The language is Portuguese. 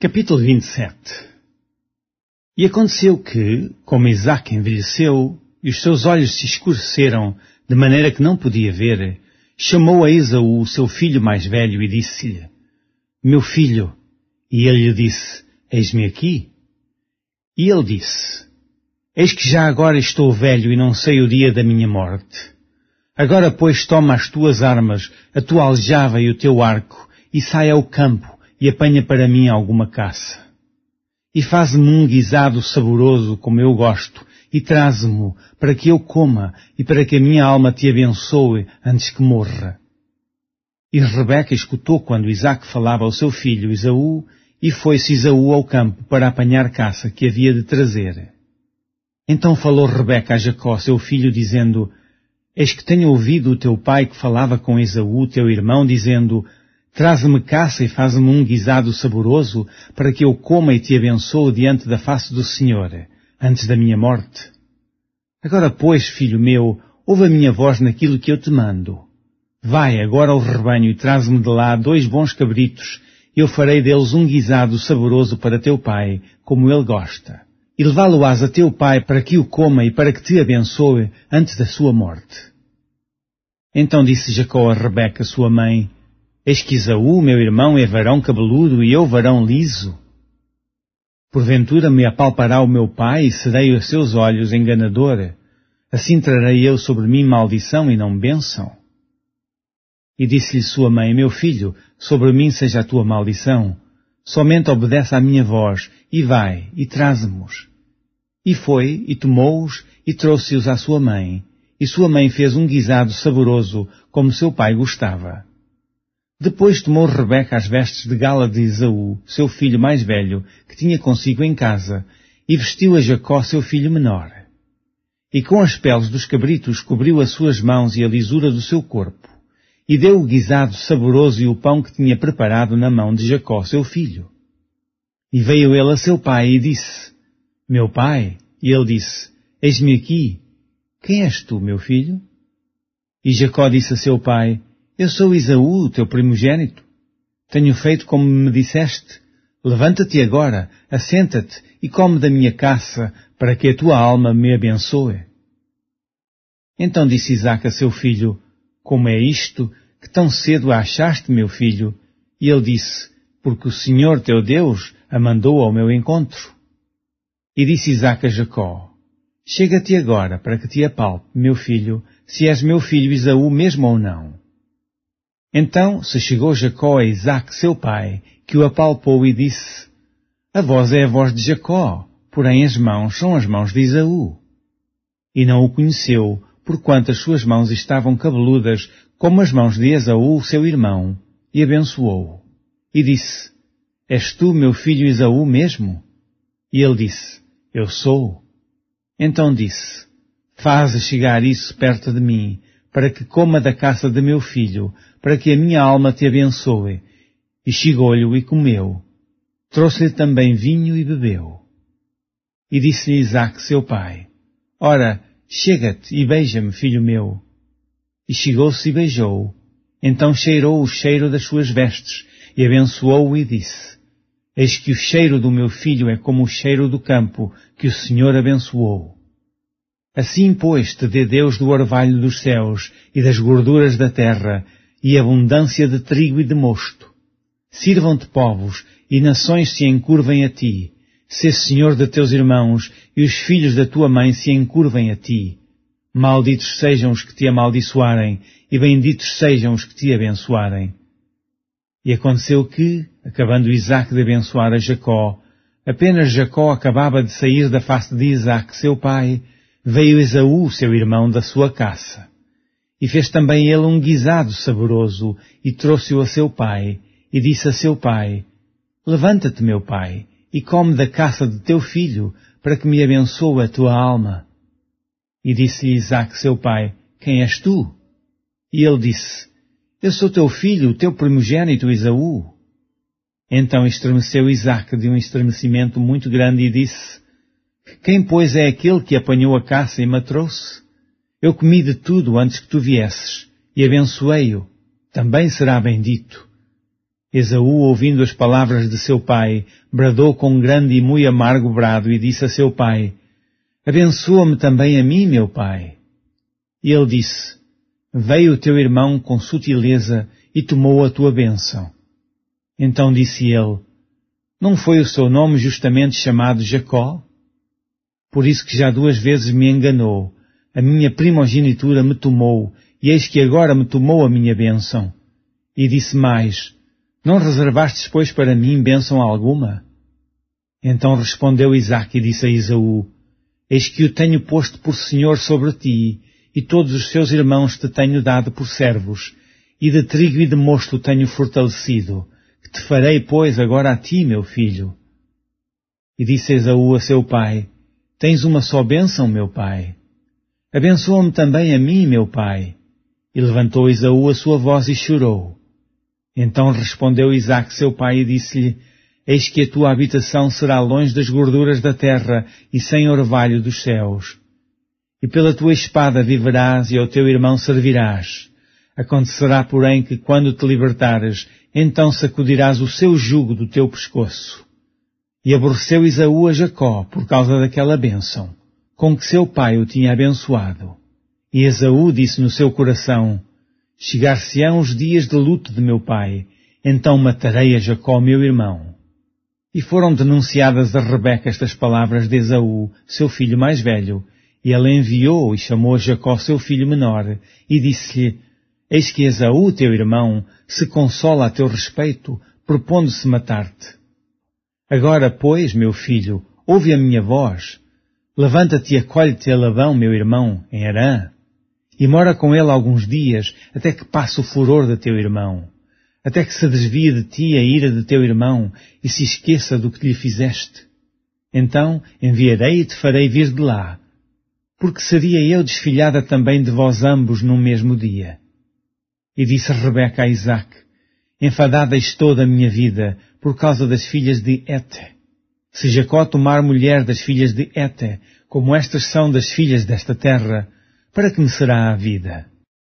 Capítulo 27. E aconteceu que, como Isaque envelheceu, e os seus olhos se escureceram, de maneira que não podia ver, chamou a Esaú, seu filho mais velho, e disse-lhe: Meu filho. E ele lhe disse: Eis-me aqui. E ele disse: Eis que já agora estou velho e não sei o dia da minha morte. Agora, pois, toma as tuas armas, a tua aljava e o teu arco, e sai ao campo, e apanha para mim alguma caça. E faz-me um guisado saboroso, como eu gosto, e traze-mo, para que eu coma, e para que a minha alma te abençoe, antes que morra. E Rebeca escutou quando Isaque falava ao seu filho Esaú, e foi-se Esaú ao campo para apanhar caça que havia de trazer. Então falou Rebeca a Jacó, seu filho, dizendo: Eis que tenho ouvido o teu pai que falava com Esaú, teu irmão, dizendo: Traze-me caça e faz-me um guisado saboroso, para que eu coma e te abençoe diante da face do Senhor, antes da minha morte. Agora, pois, filho meu, ouve a minha voz naquilo que eu te mando. Vai agora ao rebanho e traze-me de lá 2 bons cabritos, e eu farei deles um guisado saboroso para teu pai, como ele gosta. E levá-lo-ás a teu pai para que o coma e para que te abençoe antes da sua morte. Então disse Jacó a Rebeca, sua mãe: Eis que Esaú, meu irmão, é varão cabeludo e eu varão liso. Porventura me apalpará o meu pai e serei aos seus olhos enganador. Assim trarei eu sobre mim maldição e não bênção. E disse-lhe sua mãe: Meu filho, sobre mim seja a tua maldição. Somente obedece à minha voz, e vai, e traze-mos. E foi, e tomou-os, e trouxe-os à sua mãe. E sua mãe fez um guisado saboroso, como seu pai gostava. Depois tomou Rebeca as vestes de gala de Esaú, seu filho mais velho, que tinha consigo em casa, e vestiu a Jacó, seu filho menor. E com as peles dos cabritos cobriu as suas mãos e a lisura do seu corpo, e deu o guisado saboroso e o pão que tinha preparado na mão de Jacó, seu filho. E veio ele a seu pai e disse: Meu pai. E ele disse: Eis-me aqui. Quem és tu, meu filho? E Jacó disse a seu pai: Eu sou Esaú, teu primogênito. Tenho feito como me disseste. Levanta-te agora, assenta-te e come da minha caça, para que a tua alma me abençoe. Então disse Isaque a seu filho: Como é isto, que tão cedo a achaste, meu filho? E ele disse: Porque o Senhor teu Deus a mandou ao meu encontro. E disse Isaque a Jacó: Chega-te agora, para que te apalpe, meu filho, se és meu filho Esaú mesmo ou não. Então se chegou Jacó a Isaque, seu pai, que o apalpou e disse: A voz é a voz de Jacó, porém as mãos são as mãos de Esaú. E não o conheceu, porquanto as suas mãos estavam cabeludas, como as mãos de Esaú, seu irmão, e abençoou-o. E disse: És tu, meu filho Esaú mesmo? E ele disse: Eu sou. Então disse: Faze chegar isso perto de mim, para que coma da caça de meu filho, para que a minha alma te abençoe. E chegou-lhe e comeu. Trouxe-lhe também vinho e bebeu. E disse-lhe Isaque, seu pai: Ora, chega-te e beija-me, filho meu. E chegou-se e beijou-o. Então cheirou o cheiro das suas vestes, e abençoou-o e disse: Eis que o cheiro do meu filho é como o cheiro do campo, que o Senhor abençoou. Assim, pois, te dê Deus do orvalho dos céus e das gorduras da terra, e abundância de trigo e de mosto. Sirvam-te povos, e nações se encurvem a ti. Sê senhor de teus irmãos, e os filhos da tua mãe se encurvem a ti. Malditos sejam os que te amaldiçoarem, e benditos sejam os que te abençoarem. E aconteceu que, acabando Isaque de abençoar a Jacó, apenas Jacó acabava de sair da face de Isaque, seu pai, veio Esaú, seu irmão, da sua caça. E fez também ele um guisado saboroso, e trouxe-o a seu pai, e disse a seu pai: Levanta-te, meu pai, e come da caça de teu filho, para que me abençoe a tua alma. E disse-lhe Isaque, seu pai: Quem és tu? E ele disse: Eu sou teu filho, o teu primogênito Esaú. Então estremeceu Isaque de um estremecimento muito grande e disse: Quem, pois, é aquele que apanhou a caça e me trouxe? Eu comi de tudo antes que tu viesses, e abençoei-o. Também será bendito. Esaú, ouvindo as palavras de seu pai, bradou com grande e muito amargo brado e disse a seu pai: Abençoa-me também a mim, meu pai. E ele disse: Veio o teu irmão com sutileza e tomou a tua bênção. Então disse ele: Não foi o seu nome justamente chamado Jacó? Por isso que já 2 vezes me enganou, a minha primogenitura me tomou, e eis que agora me tomou a minha bênção. E disse mais: Não reservastes, pois, para mim bênção alguma? Então respondeu Isaque e disse a Esaú: Eis que o tenho posto por senhor sobre ti, e todos os seus irmãos te tenho dado por servos, e de trigo e de mosto tenho fortalecido, que te farei, pois, agora a ti, meu filho. E disse Esaú a seu pai: Tens uma só bênção, meu pai. Abençoa-me também a mim, meu pai. E levantou Esaú a sua voz e chorou. Então respondeu Isaque seu pai e disse-lhe: Eis que a tua habitação será longe das gorduras da terra e sem orvalho dos céus. E pela tua espada viverás e ao teu irmão servirás. Acontecerá, porém, que quando te libertares, então sacudirás o seu jugo do teu pescoço. E aborreceu Esaú a Jacó por causa daquela bênção, com que seu pai o tinha abençoado. E Esaú disse no seu coração: Chegar-se-ão os dias de luto de meu pai, então matarei a Jacó, meu irmão. E foram denunciadas a Rebeca estas palavras de Esaú, seu filho mais velho, e ela enviou e chamou a Jacó, seu filho menor, e disse-lhe: Eis que Esaú, teu irmão, se consola a teu respeito, propondo-se matar-te. Agora, pois, meu filho, ouve a minha voz. Levanta-te e acolhe-te a Labão, meu irmão, em Harã, e mora com ele alguns dias, até que passe o furor de teu irmão, até que se desvie de ti a ira de teu irmão e se esqueça do que lhe fizeste. Então enviarei e te farei vir de lá, porque seria eu desfilhada também de vós ambos num mesmo dia. E disse Rebeca a Isaque: Enfadada estou da minha vida por causa das filhas de Hete. Se Jacó tomar mulher das filhas de Hete, como estas são das filhas desta terra, para que me será a vida?